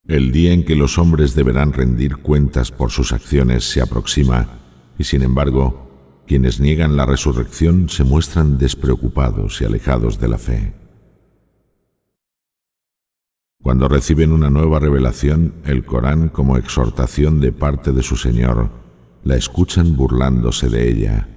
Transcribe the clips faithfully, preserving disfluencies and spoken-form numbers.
El día en que los hombres deberán rendir cuentas por sus acciones se aproxima, y sin embargo, quienes niegan la resurrección se muestran despreocupados y alejados de la fe. Cuando reciben una nueva revelación, el Corán como exhortación de parte de su Señor, la escuchan burlándose de ella.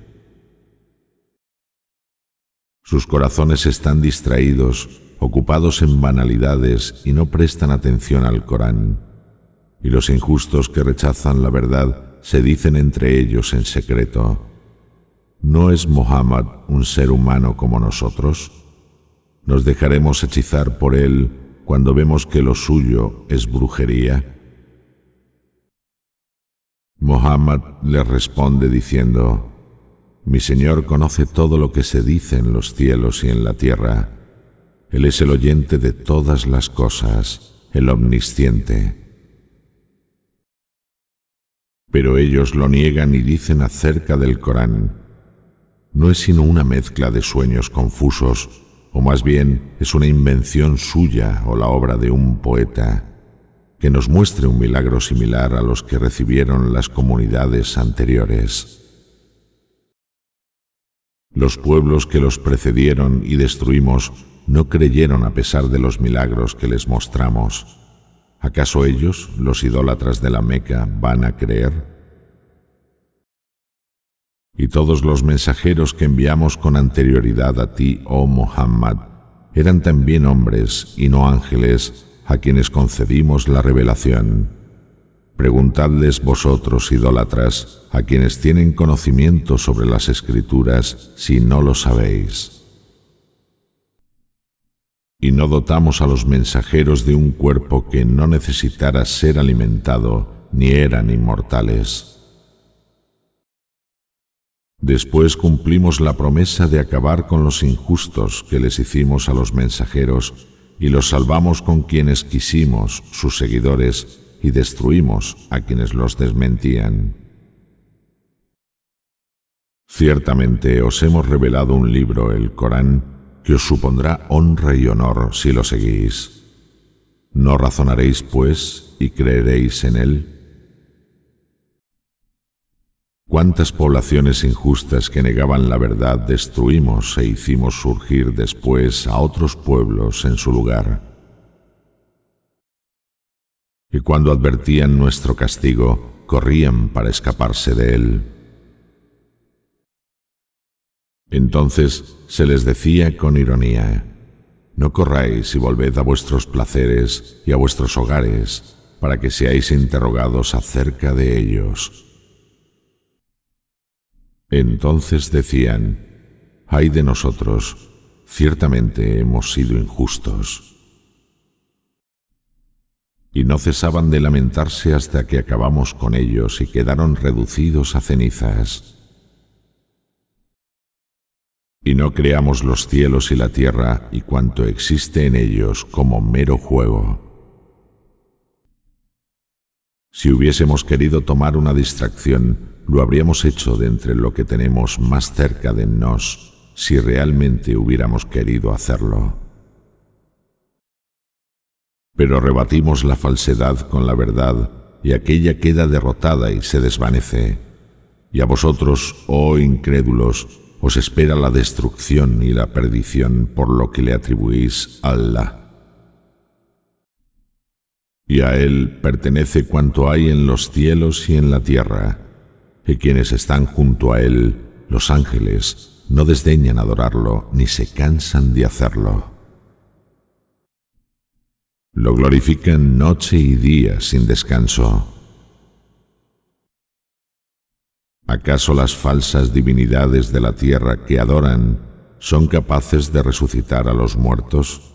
Sus corazones están distraídos, ocupados en banalidades y no prestan atención al Corán. Y los injustos que rechazan la verdad se dicen entre ellos en secreto: ¿no es Muhammad un ser humano como nosotros? ¿Nos dejaremos hechizar por él cuando vemos que lo suyo es brujería? Muhammad les responde diciendo: mi Señor conoce todo lo que se dice en los cielos y en la tierra. Él es el oyente de todas las cosas, el omnisciente. Pero ellos lo niegan y dicen acerca del Corán: no es sino una mezcla de sueños confusos, o más bien es una invención suya o la obra de un poeta. Que nos muestre un milagro similar a los que recibieron las comunidades anteriores. Los pueblos que los precedieron y destruimos no creyeron a pesar de los milagros que les mostramos. ¿Acaso ellos, los idólatras de la Meca, van a creer? Y todos los mensajeros que enviamos con anterioridad a ti, oh Muhammad, eran también hombres y no ángeles a quienes concedimos la revelación. Preguntadles vosotros, idólatras, a quienes tienen conocimiento sobre las Escrituras, si no lo sabéis. Y no dotamos a los mensajeros de un cuerpo que no necesitara ser alimentado, ni eran inmortales. Después cumplimos la promesa de acabar con los injustos que les hicimos a los mensajeros y los salvamos con quienes quisimos, sus seguidores, y destruimos a quienes los desmentían. Ciertamente os hemos revelado un libro, el Corán, que os supondrá honra y honor si lo seguís. ¿No razonaréis, pues, y creeréis en él? ¿Cuántas poblaciones injustas que negaban la verdad destruimos e hicimos surgir después a otros pueblos en su lugar? Y cuando advertían nuestro castigo, corrían para escaparse de él. Entonces se les decía con ironía: no corráis y volved a vuestros placeres y a vuestros hogares, para que seáis interrogados acerca de ellos. Entonces decían: ay de nosotros, ciertamente hemos sido injustos. Y no cesaban de lamentarse hasta que acabamos con ellos y quedaron reducidos a cenizas. Y no creamos los cielos y la tierra y cuanto existe en ellos como mero juego. Si hubiésemos querido tomar una distracción, lo habríamos hecho de entre lo que tenemos más cerca de nos, si realmente hubiéramos querido hacerlo. Pero rebatimos la falsedad con la verdad, y aquella queda derrotada y se desvanece. Y a vosotros, oh incrédulos, os espera la destrucción y la perdición por lo que le atribuís a Allah. Y a Él pertenece cuanto hay en los cielos y en la tierra, y quienes están junto a Él, los ángeles, no desdeñan adorarlo ni se cansan de hacerlo. Lo glorifican noche y día sin descanso. ¿Acaso las falsas divinidades de la tierra que adoran son capaces de resucitar a los muertos?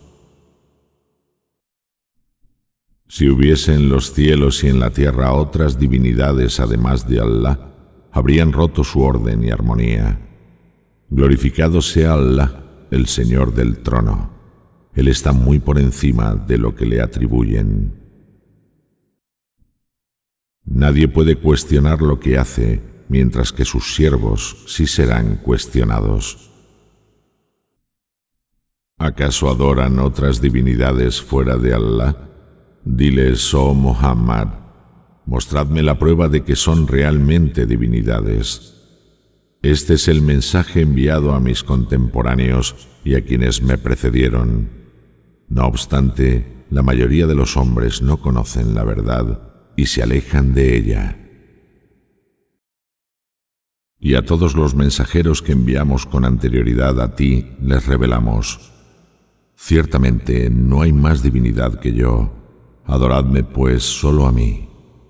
Si hubiese en los cielos y en la tierra otras divinidades además de Allah, habrían roto su orden y armonía. Glorificado sea Allah, el Señor del trono. Él está muy por encima de lo que le atribuyen. Nadie puede cuestionar lo que hace, mientras que sus siervos sí serán cuestionados. ¿Acaso adoran otras divinidades fuera de Allah? Diles, oh Muhammad, mostradme la prueba de que son realmente divinidades. Este es el mensaje enviado a mis contemporáneos y a quienes me precedieron. No obstante, la mayoría de los hombres no conocen la verdad y se alejan de ella. Y a todos los mensajeros que enviamos con anterioridad a ti les revelamos: ciertamente no hay más divinidad que yo. Adoradme pues solo a mí.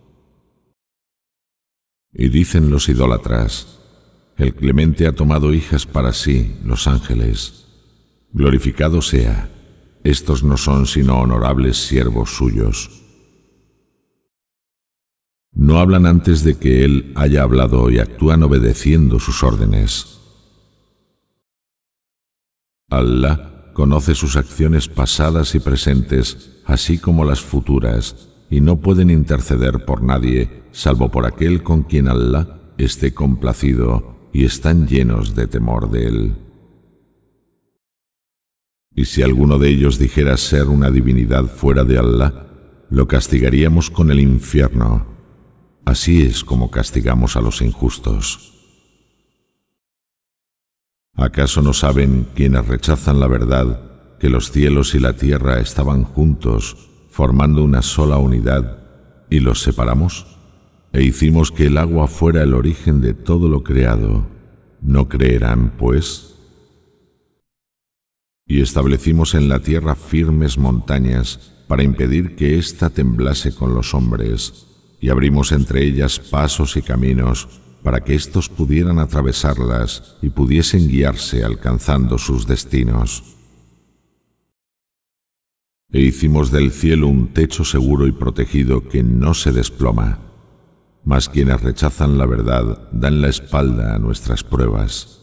Y dicen los idólatras: el Clemente ha tomado hijas para sí, los ángeles. Glorificado sea, estos no son sino honorables siervos suyos. No hablan antes de que él haya hablado y actúan obedeciendo sus órdenes. Allah conoce sus acciones pasadas y presentes, así como las futuras, y no pueden interceder por nadie, salvo por aquel con quien Allah esté complacido, y están llenos de temor de él. Y si alguno de ellos dijera ser una divinidad fuera de Allah, lo castigaríamos con el infierno. Así es como castigamos a los injustos. ¿Acaso no saben quienes rechazan la verdad que los cielos y la tierra estaban juntos, formando una sola unidad, y los separamos? E hicimos que el agua fuera el origen de todo lo creado. ¿No creerán, pues? Y establecimos en la tierra firmes montañas para impedir que ésta temblase con los hombres, y abrimos entre ellas pasos y caminos para que éstos pudieran atravesarlas y pudiesen guiarse alcanzando sus destinos. E hicimos del cielo un techo seguro y protegido que no se desploma, mas quienes rechazan la verdad dan la espalda a nuestras pruebas.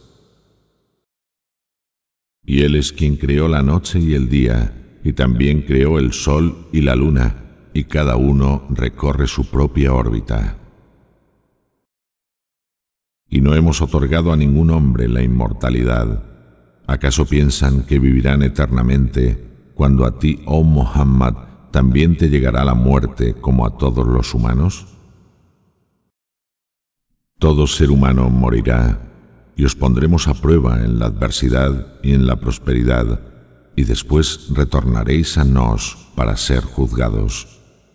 Y Él es quien creó la noche y el día, y también creó el sol y la luna, y cada uno recorre su propia órbita. Y no hemos otorgado a ningún hombre la inmortalidad. ¿Acaso piensan que vivirán eternamente cuando a ti, oh Muhammad, también te llegará la muerte como a todos los humanos? Todo ser humano morirá, y os pondremos a prueba en la adversidad y en la prosperidad, y después retornaréis a nos para ser juzgados.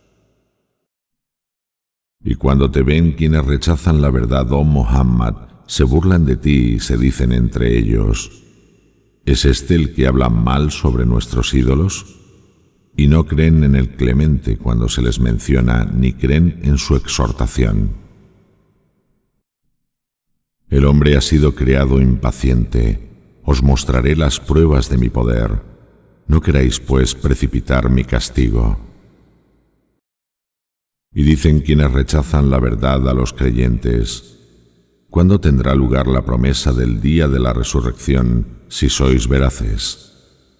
Y cuando te ven quienes rechazan la verdad, oh Muhammad, se burlan de ti y se dicen entre ellos: ¿es este el que habla mal sobre nuestros ídolos? Y no creen en el Clemente cuando se les menciona, ni creen en su exhortación. El hombre ha sido creado impaciente. Os mostraré las pruebas de mi poder. No queráis, pues, precipitar mi castigo. Y dicen quienes rechazan la verdad a los creyentes: ¿cuándo tendrá lugar la promesa del día de la resurrección, si sois veraces?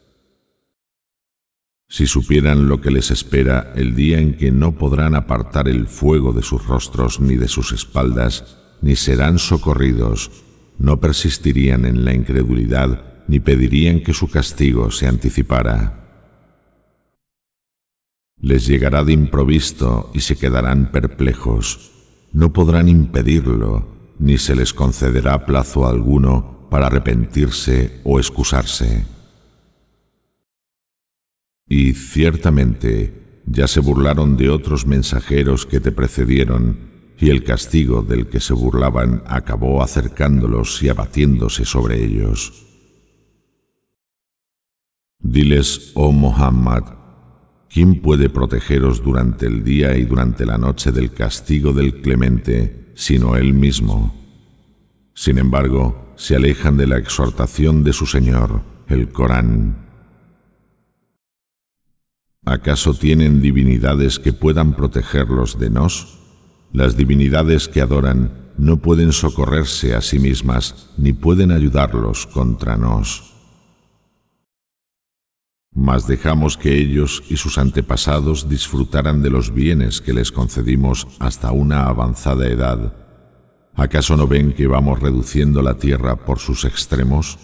Si supieran lo que les espera el día en que no podrán apartar el fuego de sus rostros ni de sus espaldas, ni serán socorridos, no persistirían en la incredulidad, ni pedirían que su castigo se anticipara. Les llegará de improviso y se quedarán perplejos. No podrán impedirlo, ni se les concederá plazo alguno para arrepentirse o excusarse. Y ciertamente ya se burlaron de otros mensajeros que te precedieron, y el castigo del que se burlaban acabó acercándolos y abatiéndose sobre ellos. Diles, oh Muhammad, ¿quién puede protegeros durante el día y durante la noche del castigo del Clemente, sino Él mismo? Sin embargo, se alejan de la exhortación de su Señor, el Corán. ¿Acaso tienen divinidades que puedan protegerlos de nos? Las divinidades que adoran no pueden socorrerse a sí mismas, ni pueden ayudarlos contra nos. Mas dejamos que ellos y sus antepasados disfrutaran de los bienes que les concedimos hasta una avanzada edad. ¿Acaso no ven que vamos reduciendo la tierra por sus extremos?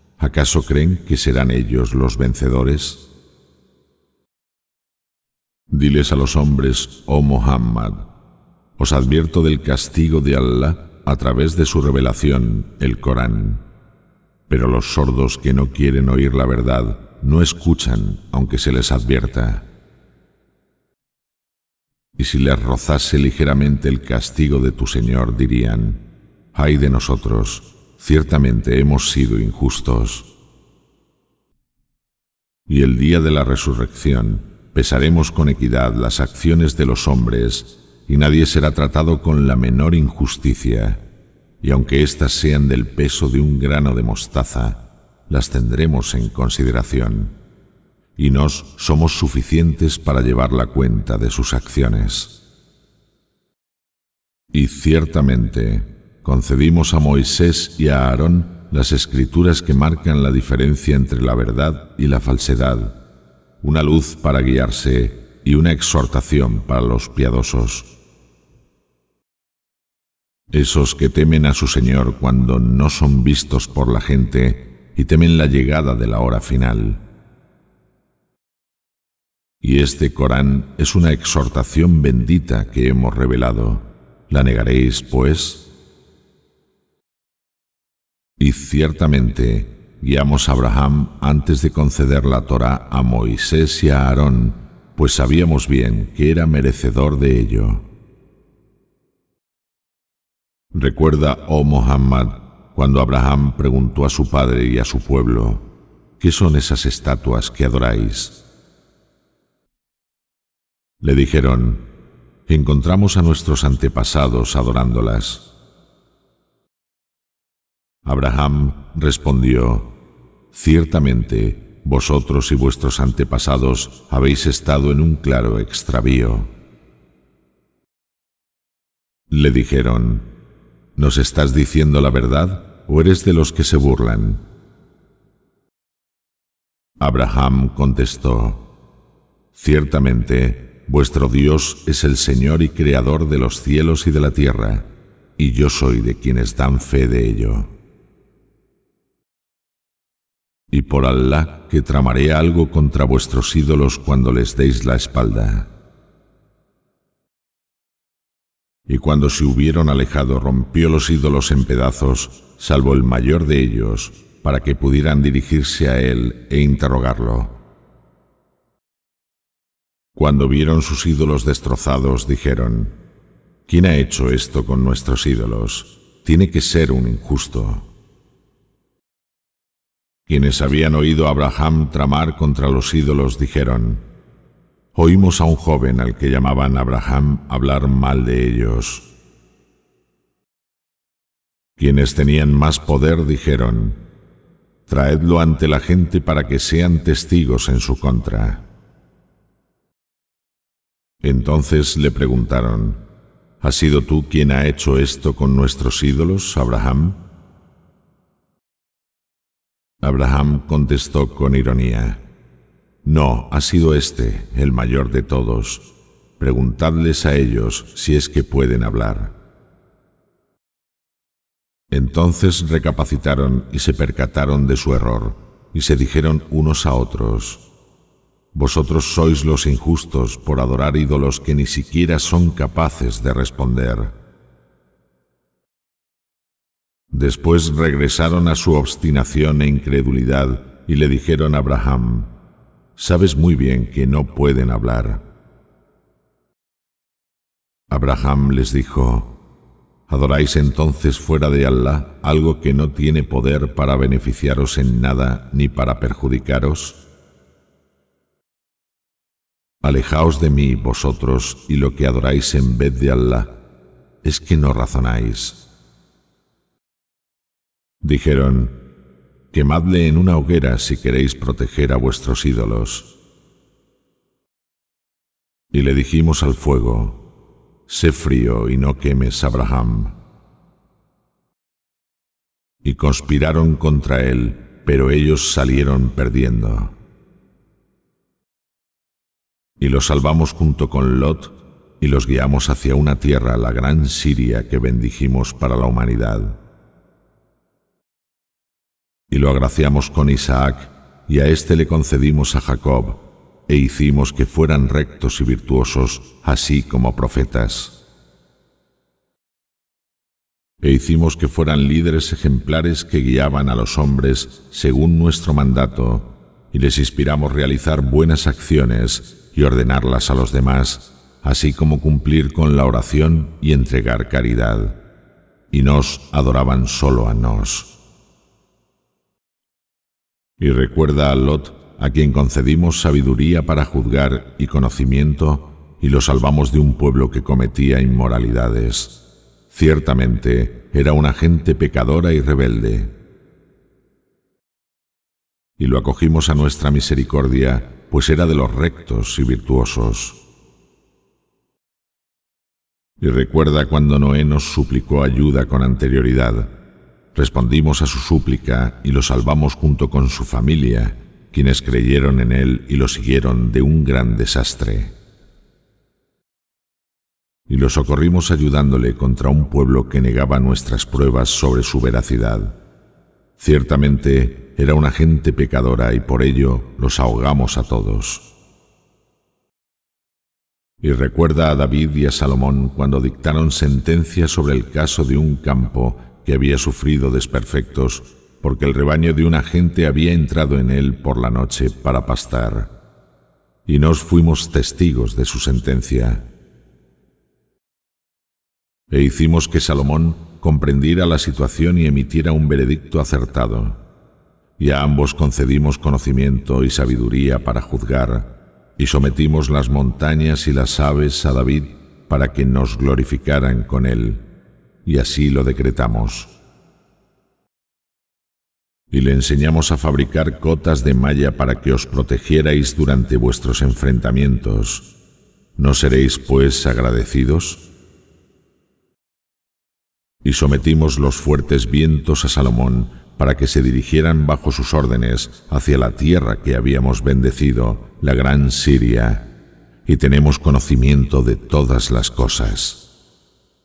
¿Acaso creen que serán ellos los vencedores? Diles a los hombres, oh Muhammad, os advierto del castigo de Allah a través de su revelación, el Corán. Pero los sordos que no quieren oír la verdad no escuchan aunque se les advierta. Y si les rozase ligeramente el castigo de tu Señor, dirían: ¡ay de nosotros! Ciertamente hemos sido injustos. Y el día de la resurrección pesaremos con equidad las acciones de los hombres, y nadie será tratado con la menor injusticia, y aunque éstas sean del peso de un grano de mostaza, las tendremos en consideración, y nos somos suficientes para llevar la cuenta de sus acciones. Y ciertamente concedimos a Moisés y a Aarón las escrituras que marcan la diferencia entre la verdad y la falsedad, una luz para guiarse y una exhortación para los piadosos. Esos que temen a su Señor cuando no son vistos por la gente y temen la llegada de la hora final. Y este Corán es una exhortación bendita que hemos revelado. ¿La negaréis, pues? Y ciertamente guiamos a Abraham antes de conceder la Torá a Moisés y a Aarón, pues sabíamos bien que era merecedor de ello. Recuerda, oh Muhammad, cuando Abraham preguntó a su padre y a su pueblo: ¿qué son esas estatuas que adoráis? Le dijeron: encontramos a nuestros antepasados adorándolas. Abraham respondió: ciertamente, vosotros y vuestros antepasados habéis estado en un claro extravío. Le dijeron: ¿nos estás diciendo la verdad o eres de los que se burlan? Abraham contestó: ciertamente, vuestro Dios es el Señor y Creador de los cielos y de la tierra, y yo soy de quienes dan fe de ello. Y por Allah que tramaré algo contra vuestros ídolos cuando les deis la espalda. Y cuando se hubieron alejado, rompió los ídolos en pedazos, salvo el mayor de ellos, para que pudieran dirigirse a él e interrogarlo. Cuando vieron sus ídolos destrozados, dijeron: ¿quién ha hecho esto con nuestros ídolos? Tiene que ser un injusto. Quienes habían oído a Abraham tramar contra los ídolos dijeron: oímos a un joven al que llamaban Abraham hablar mal de ellos. Quienes tenían más poder dijeron: traedlo ante la gente para que sean testigos en su contra. Entonces le preguntaron: ¿has sido tú quien ha hecho esto con nuestros ídolos, Abraham? Abraham contestó con ironía: no, ha sido este, el mayor de todos. Preguntadles a ellos si es que pueden hablar. Entonces recapacitaron y se percataron de su error, y se dijeron unos a otros: vosotros sois los injustos por adorar ídolos que ni siquiera son capaces de responder. Después regresaron a su obstinación e incredulidad y le dijeron a Abraham: sabes muy bien que no pueden hablar. Abraham les dijo: ¿adoráis entonces fuera de Allah algo que no tiene poder para beneficiaros en nada ni para perjudicaros? Alejaos de mí, vosotros, y lo que adoráis en vez de Allah, ¿es que no razonáis? Dijeron: quemadle en una hoguera si queréis proteger a vuestros ídolos. Y le dijimos al fuego: sé frío y no quemes, Abraham. Y conspiraron contra él, pero ellos salieron perdiendo. Y los salvamos junto con Lot, y los guiamos hacia una tierra, la gran Siria, que bendijimos para la humanidad. Y lo agraciamos con Isaac, y a éste le concedimos a Jacob, e hicimos que fueran rectos y virtuosos, así como profetas. E hicimos que fueran líderes ejemplares que guiaban a los hombres según nuestro mandato, y les inspiramos realizar buenas acciones y ordenarlas a los demás, así como cumplir con la oración y entregar caridad. Y nos adoraban solo a nos. Y recuerda a Lot, a quien concedimos sabiduría para juzgar y conocimiento, y lo salvamos de un pueblo que cometía inmoralidades. Ciertamente era una gente pecadora y rebelde. Y lo acogimos a nuestra misericordia, pues era de los rectos y virtuosos. Y recuerda cuando Noé nos suplicó ayuda con anterioridad. Respondimos a su súplica y lo salvamos junto con su familia, quienes creyeron en él y lo siguieron de un gran desastre. Y lo socorrimos ayudándole contra un pueblo que negaba nuestras pruebas sobre su veracidad. Ciertamente era una gente pecadora y por ello los ahogamos a todos. Y recuerda a David y a Salomón cuando dictaron sentencia sobre el caso de un campo que había sufrido desperfectos porque el rebaño de una gente había entrado en él por la noche para pastar. Y nos fuimos testigos de su sentencia. E hicimos que Salomón comprendiera la situación y emitiera un veredicto acertado. Y a ambos concedimos conocimiento y sabiduría para juzgar, y sometimos las montañas y las aves a David para que nos glorificaran con él, y así lo decretamos. Y le enseñamos a fabricar cotas de malla para que os protegierais durante vuestros enfrentamientos. ¿No seréis, pues, agradecidos? Y sometimos los fuertes vientos a Salomón para que se dirigieran bajo sus órdenes hacia la tierra que habíamos bendecido, la gran Siria, y tenemos conocimiento de todas las cosas.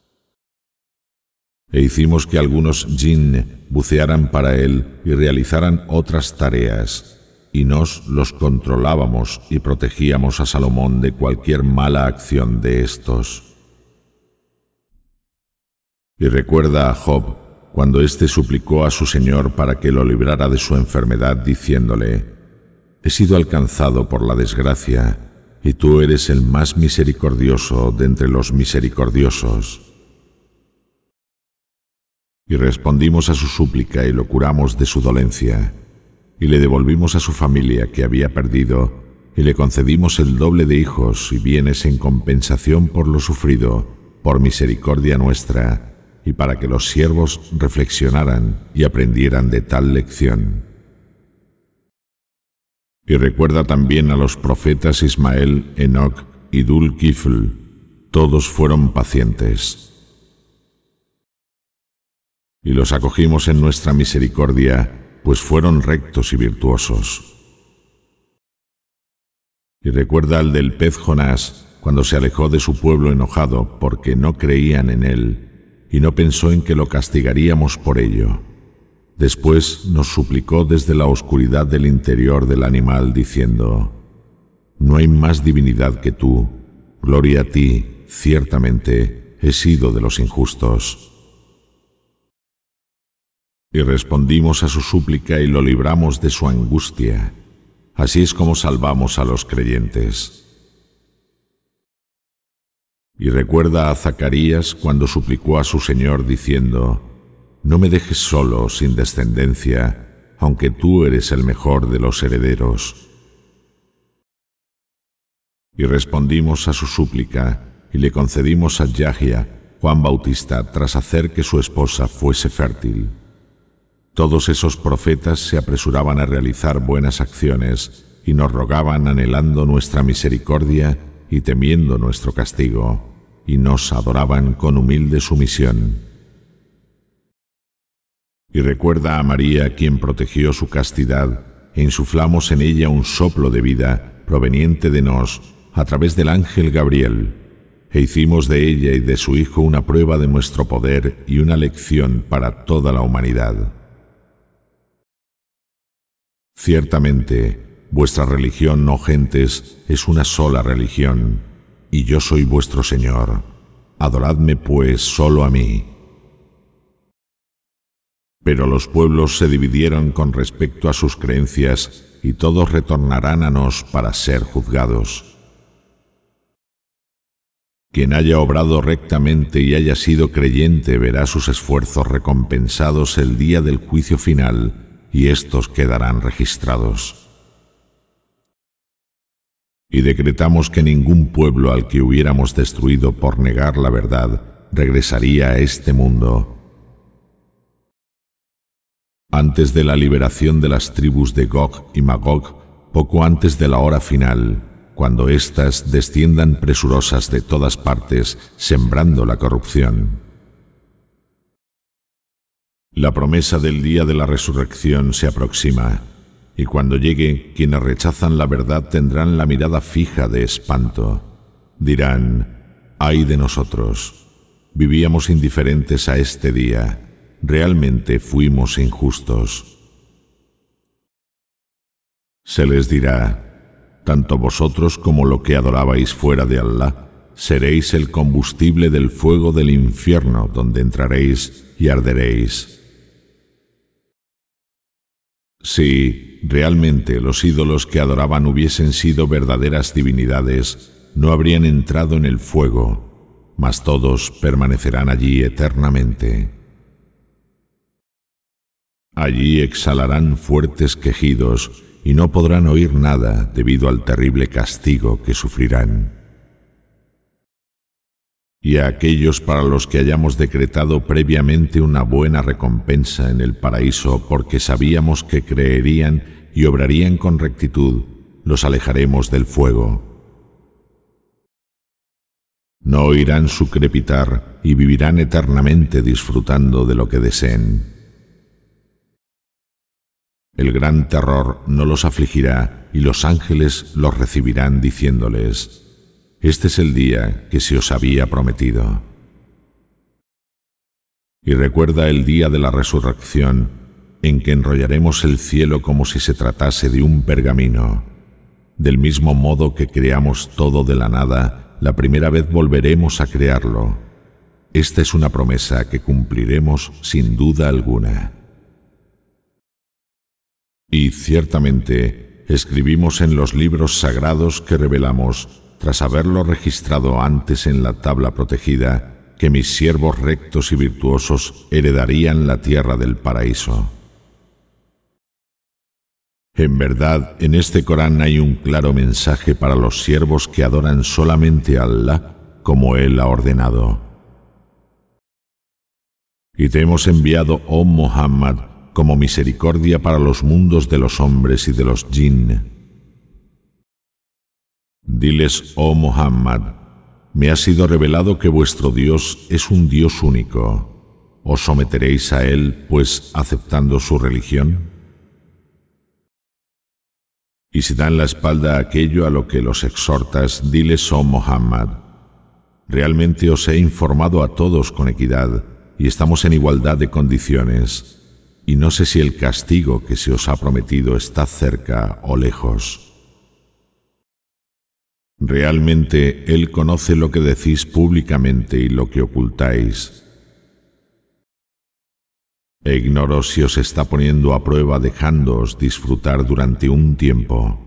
E hicimos que algunos jinn bucearan para él y realizaran otras tareas, y nos los controlábamos y protegíamos a Salomón de cualquier mala acción de estos. Y recuerda a Job, cuando éste suplicó a su Señor para que lo librara de su enfermedad, diciéndole: «He sido alcanzado por la desgracia, y tú eres el más misericordioso de entre los misericordiosos». Y respondimos a su súplica y lo curamos de su dolencia, y le devolvimos a su familia que había perdido, y le concedimos el doble de hijos y bienes en compensación por lo sufrido, por misericordia nuestra, y para que los siervos reflexionaran y aprendieran de tal lección. Y recuerda también a los profetas Ismael, Enoc y Dul-Kifl. Todos fueron pacientes. Y los acogimos en nuestra misericordia, pues fueron rectos y virtuosos. Y recuerda al del pez Jonás, cuando se alejó de su pueblo enojado porque no creían en él, y no pensó en que lo castigaríamos por ello. Después nos suplicó desde la oscuridad del interior del animal, diciendo: «No hay más divinidad que tú, gloria a ti, ciertamente he sido de los injustos». Y respondimos a su súplica y lo libramos de su angustia. Así es como salvamos a los creyentes. Y recuerda a Zacarías cuando suplicó a su Señor diciendo: «No me dejes solo, sin descendencia, aunque tú eres el mejor de los herederos». Y respondimos a su súplica y le concedimos a Yahya, Juan Bautista, tras hacer que su esposa fuese fértil. Todos esos profetas se apresuraban a realizar buenas acciones y nos rogaban anhelando nuestra misericordia y temiendo nuestro castigo, y nos adoraban con humilde sumisión. Y recuerda a María, quien protegió su castidad, e insuflamos en ella un soplo de vida proveniente de nos a través del ángel Gabriel, e hicimos de ella y de su hijo una prueba de nuestro poder y una lección para toda la humanidad. Ciertamente, vuestra religión, oh gentes, es una sola religión, y yo soy vuestro Señor. Adoradme, pues, solo a mí. Pero los pueblos se dividieron con respecto a sus creencias, y todos retornarán a nos para ser juzgados. Quien haya obrado rectamente y haya sido creyente verá sus esfuerzos recompensados el día del juicio final, y éstos quedarán registrados. Y decretamos que ningún pueblo al que hubiéramos destruido por negar la verdad regresaría a este mundo. Antes de la liberación de las tribus de Gog y Magog, poco antes de la hora final, cuando éstas desciendan presurosas de todas partes, sembrando la corrupción. La promesa del día de la resurrección se aproxima, y cuando llegue, quienes rechazan la verdad tendrán la mirada fija de espanto. Dirán: ¡ay de nosotros! Vivíamos indiferentes a este día. Realmente fuimos injustos. Se les dirá: tanto vosotros como lo que adorabais fuera de Allah, seréis el combustible del fuego del infierno, donde entraréis y arderéis. Si realmente los ídolos que adoraban hubiesen sido verdaderas divinidades, no habrían entrado en el fuego, mas todos permanecerán allí eternamente. Allí exhalarán fuertes quejidos y no podrán oír nada debido al terrible castigo que sufrirán. Y a aquellos para los que hayamos decretado previamente una buena recompensa en el paraíso porque sabíamos que creerían y obrarían con rectitud, los alejaremos del fuego. No oirán su crepitar y vivirán eternamente disfrutando de lo que deseen. El gran terror no los afligirá y los ángeles los recibirán diciéndoles: este es el día que se os había prometido. Y recuerda el día de la resurrección, en que enrollaremos el cielo como si se tratase de un pergamino. Del mismo modo que creamos todo de la nada, la primera vez volveremos a crearlo. Esta es una promesa que cumpliremos sin duda alguna. Y ciertamente escribimos en los libros sagrados que revelamos, tras haberlo registrado antes en la tabla protegida, que mis siervos rectos y virtuosos heredarían la tierra del paraíso. En verdad, en este Corán hay un claro mensaje para los siervos que adoran solamente a Allah como Él ha ordenado. Y te hemos enviado, oh Muhammad, como misericordia para los mundos de los hombres y de los jinn. Diles, oh Muhammad, me ha sido revelado que vuestro Dios es un Dios único. ¿Os someteréis a Él, pues, aceptando su religión? Y si dan la espalda a aquello a lo que los exhortas, diles, oh Muhammad, realmente os he informado a todos con equidad, y estamos en igualdad de condiciones. Y no sé si el castigo que se os ha prometido está cerca o lejos. Realmente Él conoce lo que decís públicamente y lo que ocultáis. E ignoro si os está poniendo a prueba dejándoos disfrutar durante un tiempo.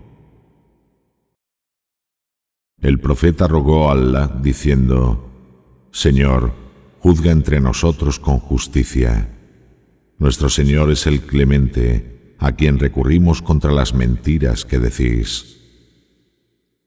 El profeta rogó a Allah diciendo: Señor, juzga entre nosotros con justicia. Nuestro Señor es el Clemente, a quien recurrimos contra las mentiras que decís.